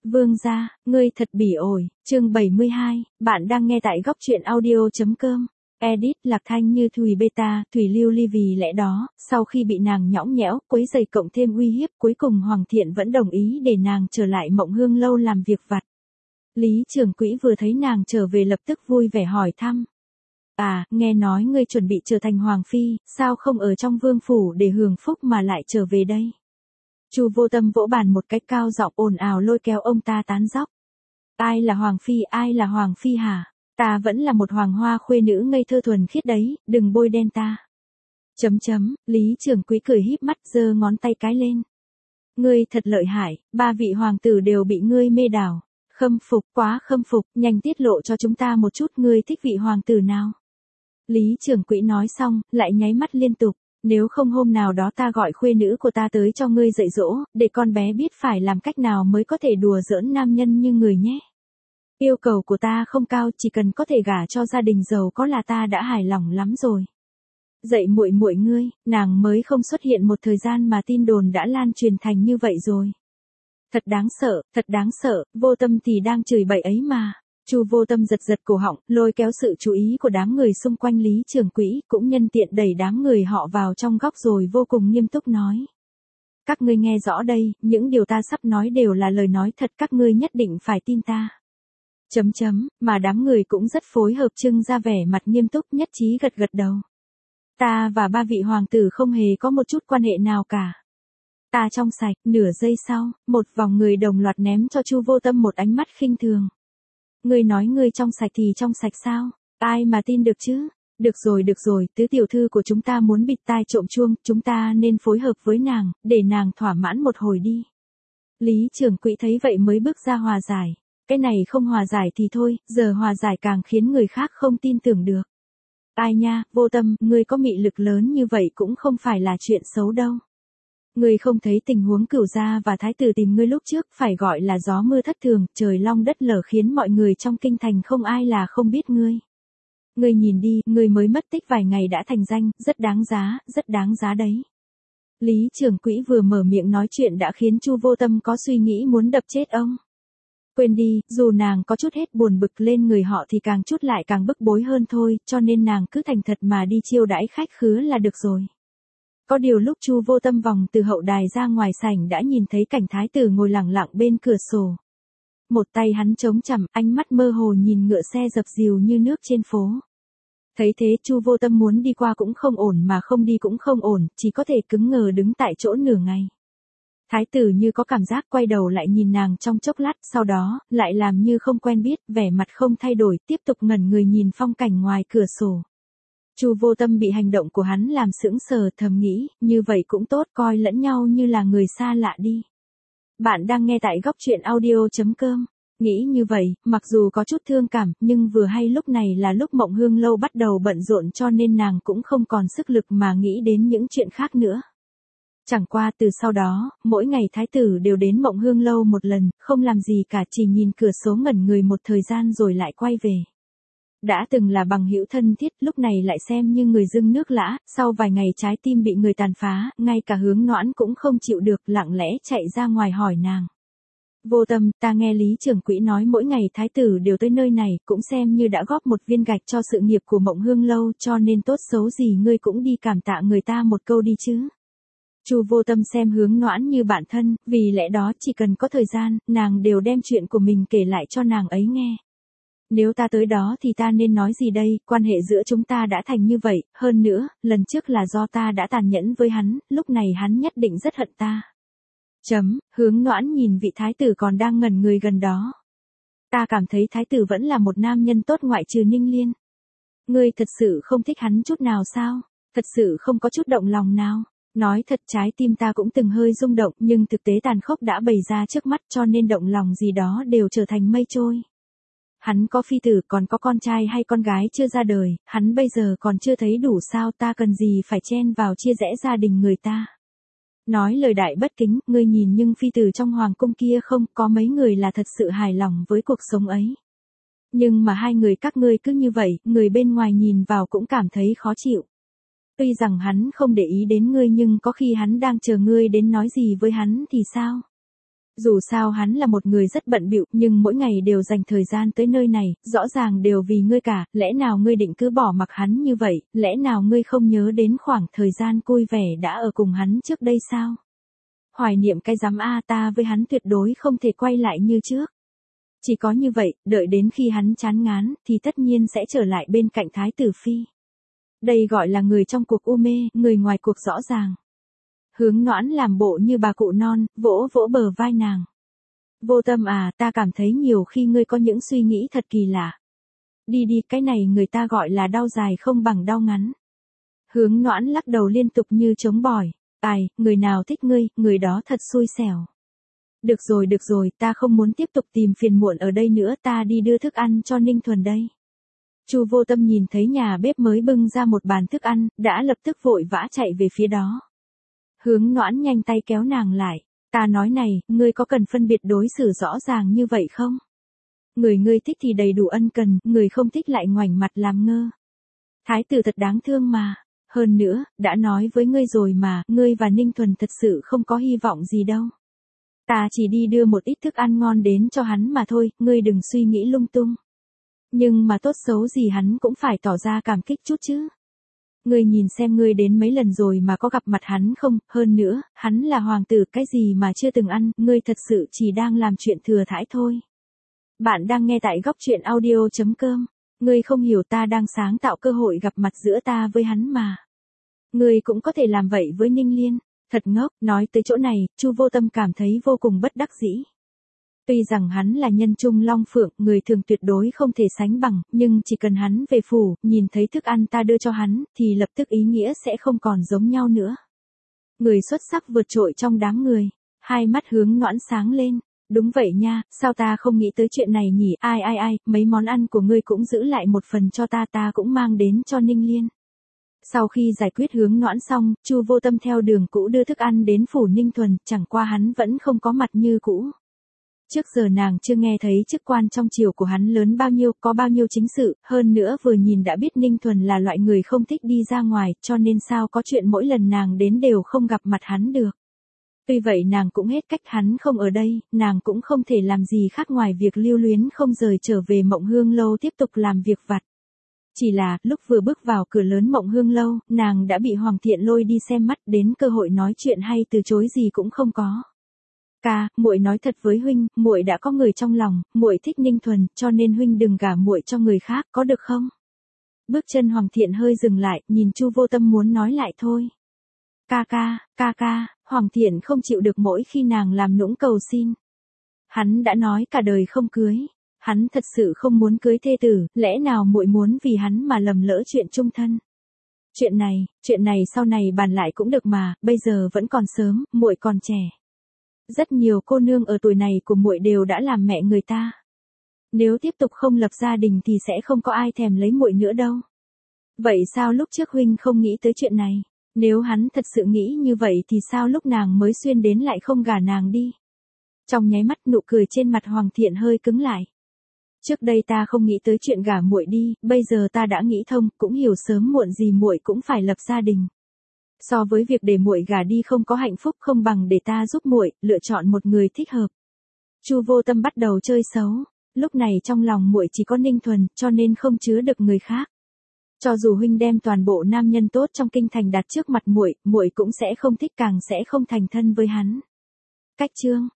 Vương gia, ngươi thật bỉ ổi, chương 72, bạn đang nghe tại góc truyện audio.com. Edit, Lạc Thanh Như Thùy Beta, Thùy Lưu Ly vì lẽ đó, sau khi bị nàng nhõng nhẽo, quấy rầy cộng thêm uy hiếp, cuối cùng Hoàng Thiện vẫn đồng ý để nàng trở lại Mộng Hương lâu làm việc vặt. Lý Trường Quỹ vừa thấy nàng trở về lập tức vui vẻ hỏi thăm. À, nghe nói ngươi chuẩn bị trở thành Hoàng Phi, sao không ở trong vương phủ để hưởng phúc mà lại trở về đây? Chu Vô Tâm vỗ bàn một cách cao giọng ồn ào lôi kéo ông ta tán dóc. Ai là Hoàng Phi, ai là Hoàng Phi hả? Ta vẫn là một hoàng hoa khuê nữ ngây thơ thuần khiết đấy, đừng bôi đen ta. Lý Trường Quý cười híp mắt giơ ngón tay cái lên. Ngươi thật lợi hại, 3 vị hoàng tử đều bị ngươi mê đảo. Khâm phục, quá khâm phục, nhanh tiết lộ cho chúng ta một chút ngươi thích vị hoàng tử nào. Lý Trường Quý nói xong, lại nháy mắt liên tục. Nếu không hôm nào đó ta gọi khuê nữ của ta tới cho ngươi dạy dỗ, để con bé biết phải làm cách nào mới có thể đùa giỡn nam nhân như người nhé. Yêu cầu của ta không cao, chỉ cần có thể gả cho gia đình giàu có là ta đã hài lòng lắm rồi. Dạy muội muội ngươi, nàng mới không xuất hiện một thời gian mà tin đồn đã lan truyền thành như vậy rồi. Thật đáng sợ, Vô Tâm thì đang chửi bậy ấy mà. Chu Vô Tâm giật giật cổ họng, lôi kéo sự chú ý của đám người xung quanh Lý Trường Quỹ, cũng nhân tiện đẩy đám người họ vào trong góc rồi vô cùng nghiêm túc nói. Các ngươi nghe rõ đây, những điều ta sắp nói đều là lời nói thật, các ngươi nhất định phải tin ta. Mà đám người cũng rất phối hợp trưng ra vẻ mặt nghiêm túc nhất trí gật gật đầu. Ta và 3 vị hoàng tử không hề có một chút quan hệ nào cả. Ta trong sạch, nửa giây sau, một vòng người đồng loạt ném cho Chu Vô Tâm một ánh mắt khinh thường. Ngươi nói ngươi trong sạch thì trong sạch sao? Ai mà tin được chứ? Được rồi, tứ tiểu thư của chúng ta muốn bịt tai trộm chuông, chúng ta nên phối hợp với nàng, để nàng thỏa mãn một hồi đi. Lý Trường Quỹ thấy vậy mới bước ra hòa giải. Cái này không hòa giải thì thôi, giờ hòa giải càng khiến người khác không tin tưởng được. Ai nha, Vô Tâm, ngươi có mị lực lớn như vậy cũng không phải là chuyện xấu đâu. Ngươi không thấy tình huống Cửu gia và thái tử tìm ngươi lúc trước phải gọi là gió mưa thất thường, trời long đất lở khiến mọi người trong kinh thành không ai là không biết ngươi. Ngươi nhìn đi, ngươi mới mất tích vài ngày đã thành danh, rất đáng giá đấy. Lý Trường Quỹ vừa mở miệng nói chuyện đã khiến Chu Vô Tâm có suy nghĩ muốn đập chết ông. Quên đi, dù nàng có chút hết buồn bực lên người họ thì càng chút lại càng bức bối hơn thôi, cho nên nàng cứ thành thật mà đi chiêu đãi khách khứa là được rồi. Có điều lúc Chu Vô Tâm vòng từ hậu đài ra ngoài sảnh đã nhìn thấy cảnh thái tử ngồi lẳng lặng bên cửa sổ. Một tay hắn chống chằm, ánh mắt mơ hồ nhìn ngựa xe dập dìu như nước trên phố. Thấy thế Chu Vô Tâm muốn đi qua cũng không ổn mà không đi cũng không ổn, chỉ có thể cứng ngờ đứng tại chỗ nửa ngày. Thái tử như có cảm giác quay đầu lại nhìn nàng trong chốc lát, sau đó, lại làm như không quen biết, vẻ mặt không thay đổi, tiếp tục ngẩn người nhìn phong cảnh ngoài cửa sổ. Chu Vô Tâm bị hành động của hắn làm sững sờ, thầm nghĩ, như vậy cũng tốt, coi lẫn nhau như là người xa lạ đi. Bạn đang nghe tại góc truyện audio.com. Nghĩ như vậy, mặc dù có chút thương cảm, nhưng vừa hay lúc này là lúc Mộng Hương lâu bắt đầu bận rộn cho nên nàng cũng không còn sức lực mà nghĩ đến những chuyện khác nữa. Chẳng qua từ sau đó, mỗi ngày thái tử đều đến Mộng Hương lâu một lần, không làm gì cả, chỉ nhìn cửa sổ ngẩn người một thời gian rồi lại quay về. Đã từng là bằng hữu thân thiết, lúc này lại xem như người dưng nước lã, sau vài ngày trái tim bị người tàn phá, ngay cả Hướng Noãn cũng không chịu được, lặng lẽ chạy ra ngoài hỏi nàng. Vô Tâm, ta nghe Lý Trường Quỹ nói mỗi ngày thái tử đều tới nơi này, cũng xem như đã góp một viên gạch cho sự nghiệp của Mộng Hương lâu, cho nên tốt xấu gì ngươi cũng đi cảm tạ người ta một câu đi chứ. Chu Vô Tâm xem Hướng Noãn như bạn thân, vì lẽ đó chỉ cần có thời gian, nàng đều đem chuyện của mình kể lại cho nàng ấy nghe. Nếu ta tới đó thì ta nên nói gì đây, quan hệ giữa chúng ta đã thành như vậy, hơn nữa, lần trước là do ta đã tàn nhẫn với hắn, lúc này hắn nhất định rất hận ta. Hướng Noãn nhìn vị thái tử còn đang ngẩn người gần đó. Ta cảm thấy thái tử vẫn là một nam nhân tốt ngoại trừ Ninh Liên. Ngươi thật sự không thích hắn chút nào sao? Thật sự không có chút động lòng nào? Nói thật trái tim ta cũng từng hơi rung động nhưng thực tế tàn khốc đã bày ra trước mắt cho nên động lòng gì đó đều trở thành mây trôi. Hắn có phi tử còn có con trai hay con gái chưa ra đời, hắn bây giờ còn chưa thấy đủ sao, ta cần gì phải chen vào chia rẽ gia đình người ta. Nói lời đại bất kính, ngươi nhìn nhưng phi tử trong hoàng cung kia không có mấy người là thật sự hài lòng với cuộc sống ấy. Nhưng mà hai người các ngươi cứ như vậy, người bên ngoài nhìn vào cũng cảm thấy khó chịu. Tuy rằng hắn không để ý đến ngươi nhưng có khi hắn đang chờ ngươi đến nói gì với hắn thì sao? Dù sao hắn là một người rất bận bịu, nhưng mỗi ngày đều dành thời gian tới nơi này, rõ ràng đều vì ngươi cả, lẽ nào ngươi định cứ bỏ mặc hắn như vậy, lẽ nào ngươi không nhớ đến khoảng thời gian vui vẻ đã ở cùng hắn trước đây sao? Hoài niệm cái rắm a, ta với hắn tuyệt đối không thể quay lại như trước. Chỉ có như vậy, đợi đến khi hắn chán ngán, thì tất nhiên sẽ trở lại bên cạnh Thái tử Phi. Đây gọi là người trong cuộc u mê, người ngoài cuộc rõ ràng. Hướng Noãn làm bộ như bà cụ non, vỗ vỗ bờ vai nàng. Vô Tâm à, ta cảm thấy nhiều khi ngươi có những suy nghĩ thật kỳ lạ. Đi đi, cái này người ta gọi là đau dài không bằng đau ngắn. Hướng Noãn lắc đầu liên tục như trống bỏi. Ai, người nào thích ngươi, người đó thật xui xẻo. Được rồi, ta không muốn tiếp tục tìm phiền muộn ở đây nữa, ta đi đưa thức ăn cho Ninh Thuần đây. Chu Vô Tâm nhìn thấy nhà bếp mới bưng ra một bàn thức ăn, đã lập tức vội vã chạy về phía đó. Hướng Noãn nhanh tay kéo nàng lại. Ta nói này, ngươi có cần phân biệt đối xử rõ ràng như vậy không? Người ngươi thích thì đầy đủ ân cần, người không thích lại ngoảnh mặt làm ngơ. Thái tử thật đáng thương mà. Hơn nữa, đã nói với ngươi rồi mà, ngươi và Ninh Thuần thật sự không có hy vọng gì đâu. Ta chỉ đi đưa một ít thức ăn ngon đến cho hắn mà thôi, ngươi đừng suy nghĩ lung tung. Nhưng mà tốt xấu gì hắn cũng phải tỏ ra cảm kích chút chứ. Ngươi nhìn xem ngươi đến mấy lần rồi mà có gặp mặt hắn không, hơn nữa, hắn là hoàng tử, cái gì mà chưa từng ăn, ngươi thật sự chỉ đang làm chuyện thừa thãi thôi. Bạn đang nghe tại góc truyện audio.com. Ngươi không hiểu, ta đang sáng tạo cơ hội gặp mặt giữa ta với hắn mà. Ngươi cũng có thể làm vậy với Ninh Liên. Thật ngốc, nói tới chỗ này, Chu Vô Tâm cảm thấy vô cùng bất đắc dĩ. Tuy rằng hắn là nhân trung long phượng, người thường tuyệt đối không thể sánh bằng, nhưng chỉ cần hắn về phủ, nhìn thấy thức ăn ta đưa cho hắn, thì lập tức ý nghĩa sẽ không còn giống nhau nữa. Người xuất sắc vượt trội trong đám người, hai mắt Hướng Noãn sáng lên. Đúng vậy nha, sao ta không nghĩ tới chuyện này nhỉ, ai, mấy món ăn của ngươi cũng giữ lại một phần cho ta cũng mang đến cho Ninh Liên. Sau khi giải quyết Hướng Noãn xong, Chu Vô Tâm theo đường cũ đưa thức ăn đến phủ Ninh Thuần, chẳng qua hắn vẫn không có mặt như cũ. Trước giờ nàng chưa nghe thấy chức quan trong triều của hắn lớn bao nhiêu, có bao nhiêu chính sự, hơn nữa vừa nhìn đã biết Ninh Thuần là loại người không thích đi ra ngoài, cho nên sao có chuyện mỗi lần nàng đến đều không gặp mặt hắn được. Tuy vậy nàng cũng hết cách, hắn không ở đây, nàng cũng không thể làm gì khác ngoài việc lưu luyến không rời trở về Mộng Hương Lâu tiếp tục làm việc vặt. Chỉ là, lúc vừa bước vào cửa lớn Mộng Hương Lâu, nàng đã bị Hoàng Thiện lôi đi xem mắt, đến cơ hội nói chuyện hay từ chối gì cũng không có. Ca, muội nói thật với huynh, muội đã có người trong lòng, muội thích Ninh Thuần, cho nên huynh đừng gả muội cho người khác, có được không? Bước chân Hoàng Thiện hơi dừng lại, nhìn Chu Vô Tâm muốn nói lại thôi. Ca, Hoàng Thiện không chịu được mỗi khi nàng làm nũng cầu xin. Hắn đã nói cả đời không cưới. Hắn thật sự không muốn cưới thê tử, lẽ nào muội muốn vì hắn mà lầm lỡ chuyện chung thân? Chuyện này sau này bàn lại cũng được mà, bây giờ vẫn còn sớm, muội còn trẻ. Rất nhiều cô nương ở tuổi này của muội đều đã làm mẹ người ta. Nếu tiếp tục không lập gia đình thì sẽ không có ai thèm lấy muội nữa đâu. Vậy sao lúc trước huynh không nghĩ tới chuyện này? Nếu hắn thật sự nghĩ như vậy thì sao lúc nàng mới xuyên đến lại không gả nàng đi? Trong nháy mắt nụ cười trên mặt Hoàng Thiện hơi cứng lại. Trước đây ta không nghĩ tới chuyện gả muội đi, bây giờ ta đã nghĩ thông, cũng hiểu sớm muộn gì muội cũng phải lập gia đình. So với việc để muội gả đi không có hạnh phúc, không bằng để ta giúp muội lựa chọn một người thích hợp. Chu Vô Tâm bắt đầu chơi xấu, lúc này trong lòng muội chỉ có Ninh Thuần, cho nên không chứa được người khác. Cho dù huynh đem toàn bộ nam nhân tốt trong kinh thành đặt trước mặt muội, muội cũng sẽ không thích, càng sẽ không thành thân với hắn. Cách chương